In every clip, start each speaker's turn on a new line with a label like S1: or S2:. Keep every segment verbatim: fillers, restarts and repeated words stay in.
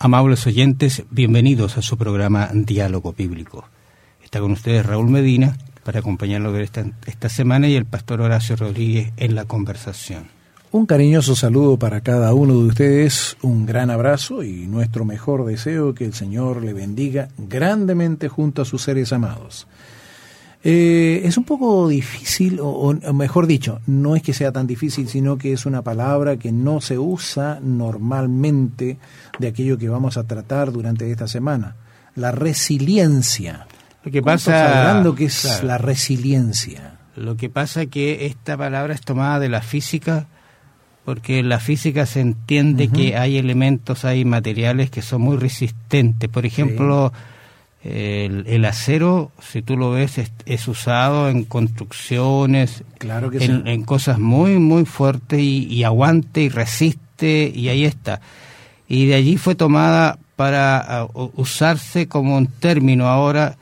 S1: Amables oyentes, bienvenidos a su programa Diálogo Bíblico. Está con ustedes Raúl Medina para acompañarlo esta, esta semana y el pastor Horacio Rodríguez en la conversación.
S2: Un cariñoso saludo para cada uno de ustedes, un gran abrazo y nuestro mejor deseo que el Señor le bendiga grandemente junto a sus seres amados. Eh, es un poco difícil, o, o mejor dicho, no es que sea tan difícil, sino que es una palabra que no se usa normalmente de aquello que vamos a tratar durante esta semana, la resiliencia.
S1: Lo que pasa,
S2: hablando que es
S1: claro,
S2: la resiliencia.
S1: Lo que pasa es que esta palabra es tomada de la física, porque en la física se entiende uh-huh. que hay elementos, hay materiales que son muy resistentes. Por ejemplo, sí. El, el acero, si tú lo ves, es, es usado en construcciones,
S2: claro que
S1: en,
S2: sí.
S1: en cosas muy, muy fuertes y, y aguante y resiste, y ahí está. Y de allí fue tomada para uh, usarse como un término ahora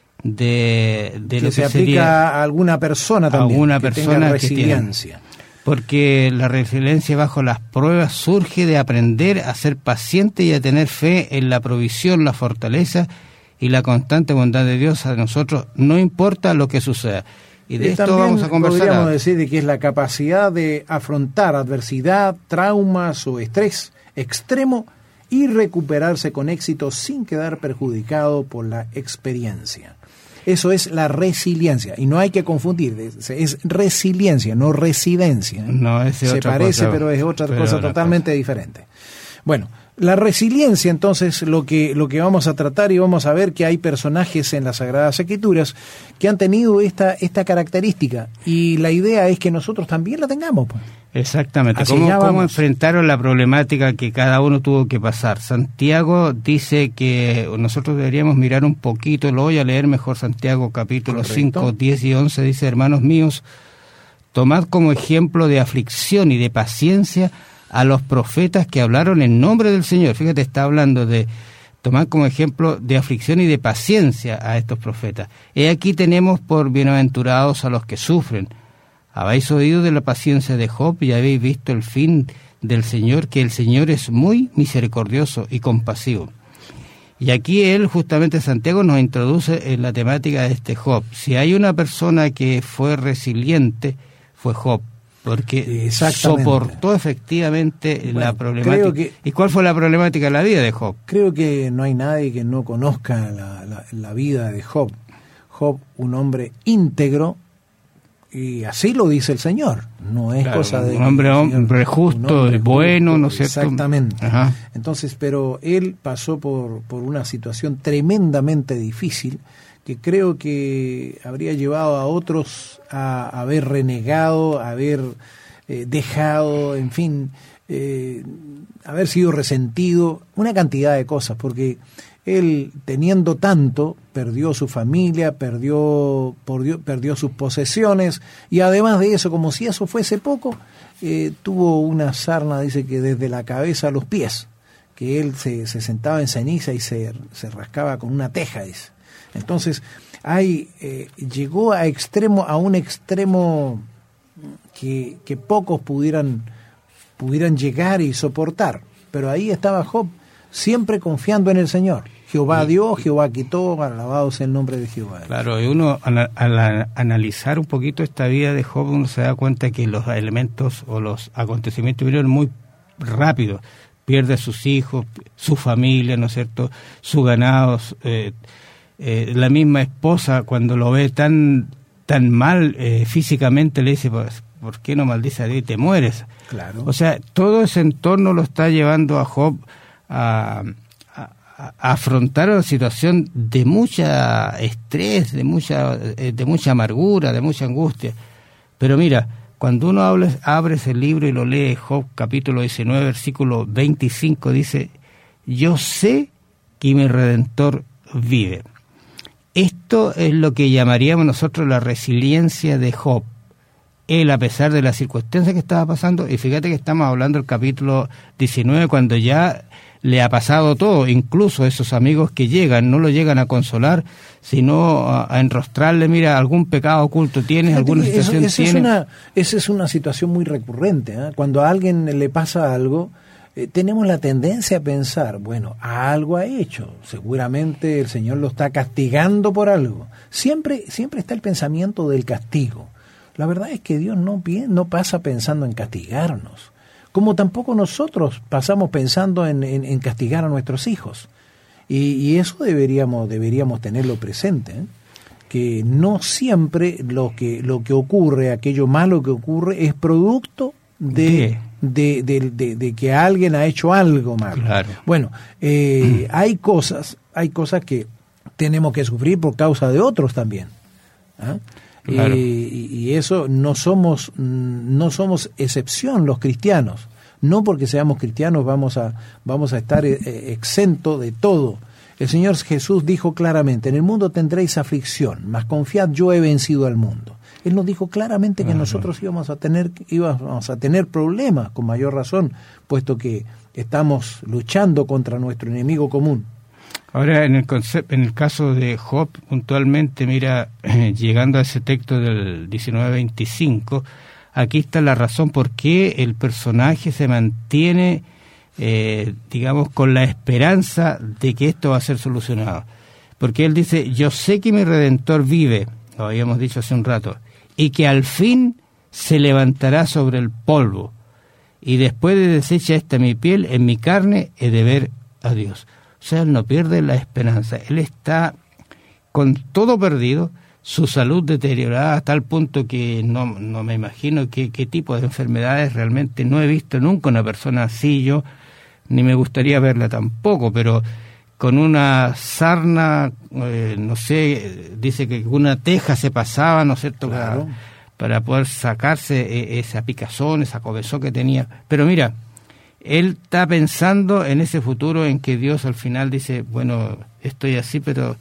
S1: de, de
S2: que
S1: lo
S2: se
S1: que
S2: aplica
S1: sería
S2: a alguna persona también,
S1: a alguna
S2: que
S1: persona
S2: tenga
S1: que
S2: resiliencia.
S1: Tiene, porque la resiliencia bajo las pruebas surge de aprender a ser paciente y a tener fe en la provisión, la fortaleza y la constante bondad de Dios a nosotros, no importa lo que suceda. Y de
S2: y
S1: esto vamos a conversar.
S2: Podríamos decir de que es la capacidad de afrontar adversidad, traumas o estrés extremo y recuperarse con éxito sin quedar perjudicado por la experiencia. Eso es la resiliencia, y no hay que confundir, es resiliencia, no residencia.
S1: No, es
S2: Se
S1: otra
S2: parece,
S1: cosa,
S2: pero es otra
S1: pero
S2: cosa
S1: otra
S2: totalmente
S1: cosa.
S2: diferente. Bueno, la resiliencia, entonces, lo que, lo que vamos a tratar, y vamos a ver que hay personajes en las Sagradas Escrituras que han tenido esta, esta característica, y la idea es que nosotros también la tengamos, pues.
S1: Exactamente. ¿Cómo, ¿Cómo enfrentaron la problemática que cada uno tuvo que pasar? Santiago dice que nosotros deberíamos mirar un poquito, lo voy a leer mejor, Santiago capítulo cinco, diez y once, dice: hermanos míos, tomad como ejemplo de aflicción y de paciencia a los profetas que hablaron en nombre del Señor. Fíjate, está hablando de tomar como ejemplo de aflicción y de paciencia a estos profetas. He aquí tenemos por bienaventurados a los que sufren. Habéis oído de la paciencia de Job y habéis visto el fin del Señor, que el Señor es muy misericordioso y compasivo. Y aquí él, justamente Santiago, nos introduce en la temática de este Job. Si hay una persona que fue resiliente, fue Job, porque soportó efectivamente bueno, la problemática. Que, ¿Y cuál fue la problemática de la vida de Job?
S2: Creo que no hay nadie que no conozca la, la, la vida de Job. Job, un hombre íntegro, y así lo dice el Señor, no es claro, cosa de...
S1: Un hombre, hombre justo, un hombre bueno, justo, ¿no es cierto?
S2: Exactamente.
S1: Ajá.
S2: Entonces, pero él pasó por, por una situación tremendamente difícil, que creo que habría llevado a otros a, a haber renegado, a haber eh, dejado, en fin, eh, haber sido resentido, una cantidad de cosas, porque él, teniendo tanto, perdió su familia, perdió, perdió, perdió sus posesiones, y además de eso, como si eso fuese poco, eh, tuvo una sarna, dice que desde la cabeza a los pies, que él se, se sentaba en ceniza y se, se rascaba con una teja, dice. Entonces, hay, eh, llegó a extremo, a un extremo que, que pocos pudieran, pudieran llegar y soportar, pero ahí estaba Job, siempre confiando en el Señor. Jehová dio, Jehová quitó, alabado sea el nombre de Jehová.
S1: Claro, y uno al, al analizar un poquito esta vida de Job, uno se da cuenta que los elementos o los acontecimientos vinieron muy rápido. Pierde a sus hijos, su familia, ¿no es cierto?, su ganado, eh, eh, la misma esposa cuando lo ve tan tan mal eh, físicamente le dice, pues, ¿por qué no maldice a Dios y te mueres?
S2: Claro.
S1: O sea, todo ese entorno lo está llevando a Job a, a, a afrontar una situación de mucha estrés, de mucha de mucha amargura, de mucha angustia. Pero mira, cuando uno abre, abre ese libro y lo lee, Job capítulo diecinueve, versículo veinticinco, dice: yo sé que mi Redentor vive. Esto es lo que llamaríamos nosotros la resiliencia de Job. Él, a pesar de las circunstancias que estaba pasando, y fíjate que estamos hablando del capítulo diecinueve, cuando ya le ha pasado todo, incluso esos amigos que llegan, no lo llegan a consolar, sino a, a enrostrarle, mira, algún pecado oculto tienes, alguna situación
S2: eso, eso
S1: tienes.
S2: Es una, esa es una situación muy recurrente, ¿eh? Cuando a alguien le pasa algo, eh, tenemos la tendencia a pensar, bueno, algo ha hecho, seguramente el Señor lo está castigando por algo. Siempre, siempre está el pensamiento del castigo. La verdad es que Dios no, no pasa pensando en castigarnos, como tampoco nosotros pasamos pensando en, en, en castigar a nuestros hijos. Y, y eso deberíamos, deberíamos tenerlo presente, ¿eh? Que no siempre lo que, lo que ocurre, aquello malo que ocurre, es producto de... De, de, de, de que alguien ha hecho algo malo.
S1: Claro.
S2: Bueno, eh, hay cosas, hay cosas que tenemos que sufrir por causa de otros también. ¿Ah?
S1: Claro.
S2: Eh, y, y eso no somos, no somos excepción los cristianos. No porque seamos cristianos vamos a, vamos a estar eh, exentos de todo. El Señor Jesús dijo claramente: en el mundo tendréis aflicción, mas confiad, yo he vencido al mundo. Él nos dijo claramente que nosotros íbamos a tener íbamos a tener problemas, con mayor razón, puesto que estamos luchando contra nuestro enemigo común.
S1: Ahora, en el concepto, en el caso de Job, puntualmente, mira, eh, llegando a ese texto del diecinueve veinticinco, aquí está la razón por qué el personaje se mantiene, eh, digamos, con la esperanza de que esto va a ser solucionado. Porque él dice: yo sé que mi Redentor vive, lo habíamos dicho hace un rato, y que al fin se levantará sobre el polvo, y después de deshecha esta mi piel, en mi carne he de ver a Dios. O sea, él no pierde la esperanza, él está con todo perdido, su salud deteriorada a tal punto que no, no me imagino qué, qué tipo de enfermedades realmente no he visto nunca una persona así, yo ni me gustaría verla tampoco, pero con una sarna, eh, no sé, dice que una teja se pasaba, ¿no es cierto?, claro, para, para poder sacarse esa picazón, esa comezón que tenía. Pero mira, él está pensando en ese futuro en que Dios al final dice: bueno, estoy así, pero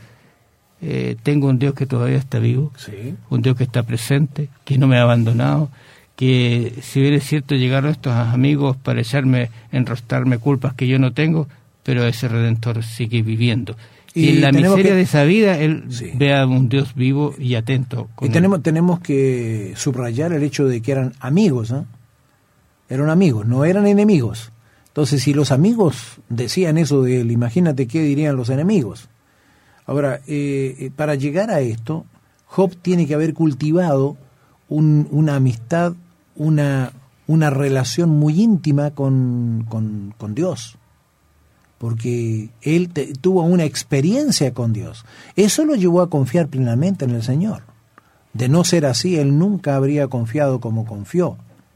S1: eh, tengo un Dios que todavía está vivo,
S2: sí,
S1: un Dios que está presente, que no me ha abandonado, que si bien es cierto llegaron estos amigos para echarme, enrostrarme culpas que yo no tengo, pero ese Redentor sigue viviendo. Y, y en la miseria que, de esa vida, él sí, ve a un Dios vivo y atento.
S2: Con y tenemos, tenemos que subrayar el hecho de que eran amigos, ¿eh? Eran amigos, no eran enemigos. Entonces, si los amigos decían eso de él, imagínate qué dirían los enemigos. Ahora, eh, para llegar a esto, Job tiene que haber cultivado un, una amistad, una, una relación muy íntima con, con, con Dios. Porque él te, tuvo una experiencia con Dios. Eso lo llevó a confiar plenamente en el Señor. De no ser así, él nunca habría confiado como confió.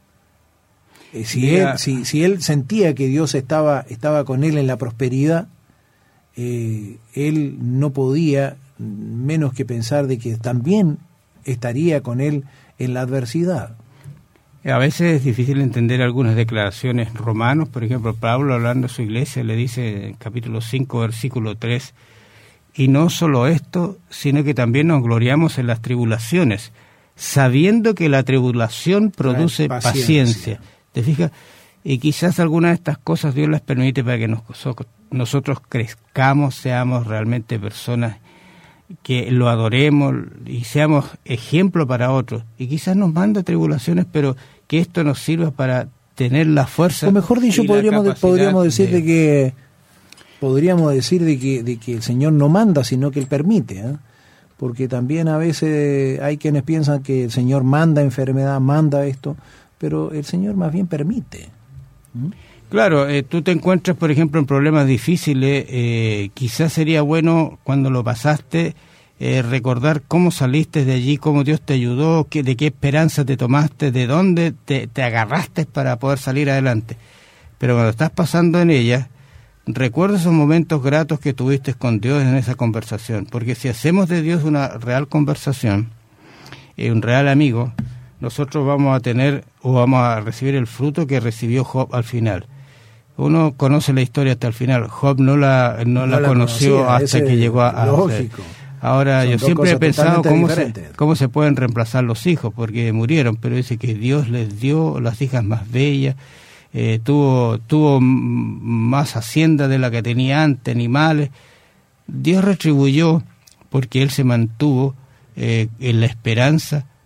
S2: Eh, si, él, si, si él sentía que Dios estaba, estaba con él en la prosperidad, eh, él no podía menos que pensar de que también estaría con él en la adversidad.
S1: A veces es difícil entender algunas declaraciones romanos. Por ejemplo, Pablo, hablando a su iglesia, le dice en capítulo cinco, versículo tres: y no solo esto, sino que también nos gloriamos en las tribulaciones, sabiendo que la tribulación produce paciencia. paciencia. ¿Te fijas? Y quizás algunas de estas cosas Dios las permite para que nos, nosotros crezcamos, seamos realmente personas que lo adoremos y seamos ejemplo para otros. Y quizás nos manda tribulaciones, pero que esto nos sirva para tener la fuerza.
S2: O mejor dicho, podríamos, de, podríamos decir de, de que podríamos decir de que de que el Señor no manda, sino que Él permite, ¿eh? Porque también a veces hay quienes piensan que el Señor manda enfermedad, manda esto, pero el Señor más bien permite. ¿Mm?
S1: Claro, eh, tú te encuentras, por ejemplo, en problemas difíciles, eh, quizás sería bueno cuando lo pasaste eh, recordar cómo saliste de allí, cómo Dios te ayudó, que, de qué esperanza te tomaste, de dónde te, te agarraste para poder salir adelante. Pero cuando estás pasando en ella, recuerda esos momentos gratos que tuviste con Dios en esa conversación, porque si hacemos de Dios una real conversación, eh, un real amigo, nosotros vamos a tener o vamos a recibir el fruto que recibió Job al final. Uno conoce la historia hasta el final. Job no la no, no la, la conoció conocía, hasta que llegó a... a
S2: lógico.
S1: Ahora, Son yo siempre he pensado cómo se, cómo se pueden reemplazar los hijos, porque murieron, pero dice que Dios les dio las hijas más bellas, eh, tuvo, tuvo más hacienda de la que tenía antes, animales. Dios retribuyó porque él se mantuvo eh, en la esperanza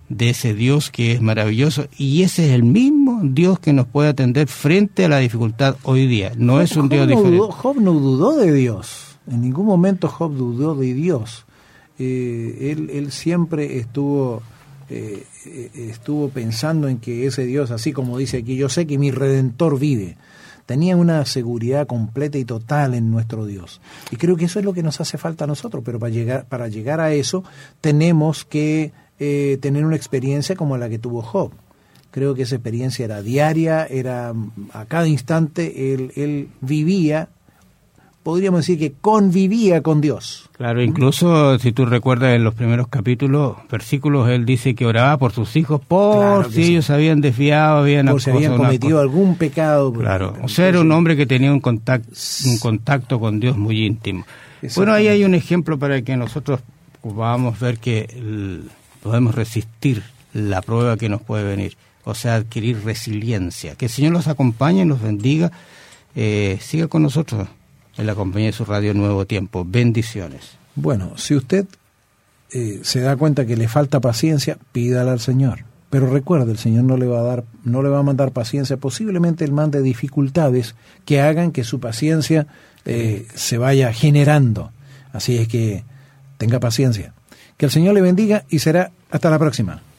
S1: de ese Dios que es maravilloso, y ese es el mismo Dios que nos puede atender frente a la dificultad hoy día. No Job, es un Dios
S2: no
S1: diferente.
S2: Dudó, Job no dudó de Dios, en ningún momento Job dudó de Dios. Eh, él, él siempre estuvo, eh, estuvo pensando en que ese Dios, así como dice aquí, yo sé que mi Redentor vive. Tenía una seguridad completa y total en nuestro Dios. Y creo que eso es lo que nos hace falta a nosotros, pero para llegar, para llegar a eso tenemos que eh, tener una experiencia como la que tuvo Job. Creo que esa experiencia era diaria, era a cada instante, él, él vivía, podríamos decir que convivía con Dios.
S1: Claro, incluso si tú recuerdas en los primeros capítulos, versículos, él dice que oraba por sus hijos, por claro si sí. ellos habían desviado, habían,
S2: por si habían cometido algún pecado.
S1: Claro, o sea, era un hombre que tenía un contacto, un contacto con Dios muy íntimo. Bueno, ahí hay un ejemplo para que nosotros podamos ver que el, podemos resistir la prueba que nos puede venir, o sea, adquirir resiliencia. Que el Señor los acompañe, los bendiga, eh, siga con nosotros en la compañía de su radio Nuevo Tiempo. Bendiciones.
S2: Bueno, si usted eh, se da cuenta que le falta paciencia, pídala al Señor. Pero recuerde, el Señor no le va a dar, no le va a mandar paciencia. Posiblemente Él mande dificultades que hagan que su paciencia eh, se vaya generando. Así es que tenga paciencia. Que el Señor le bendiga y será hasta la próxima.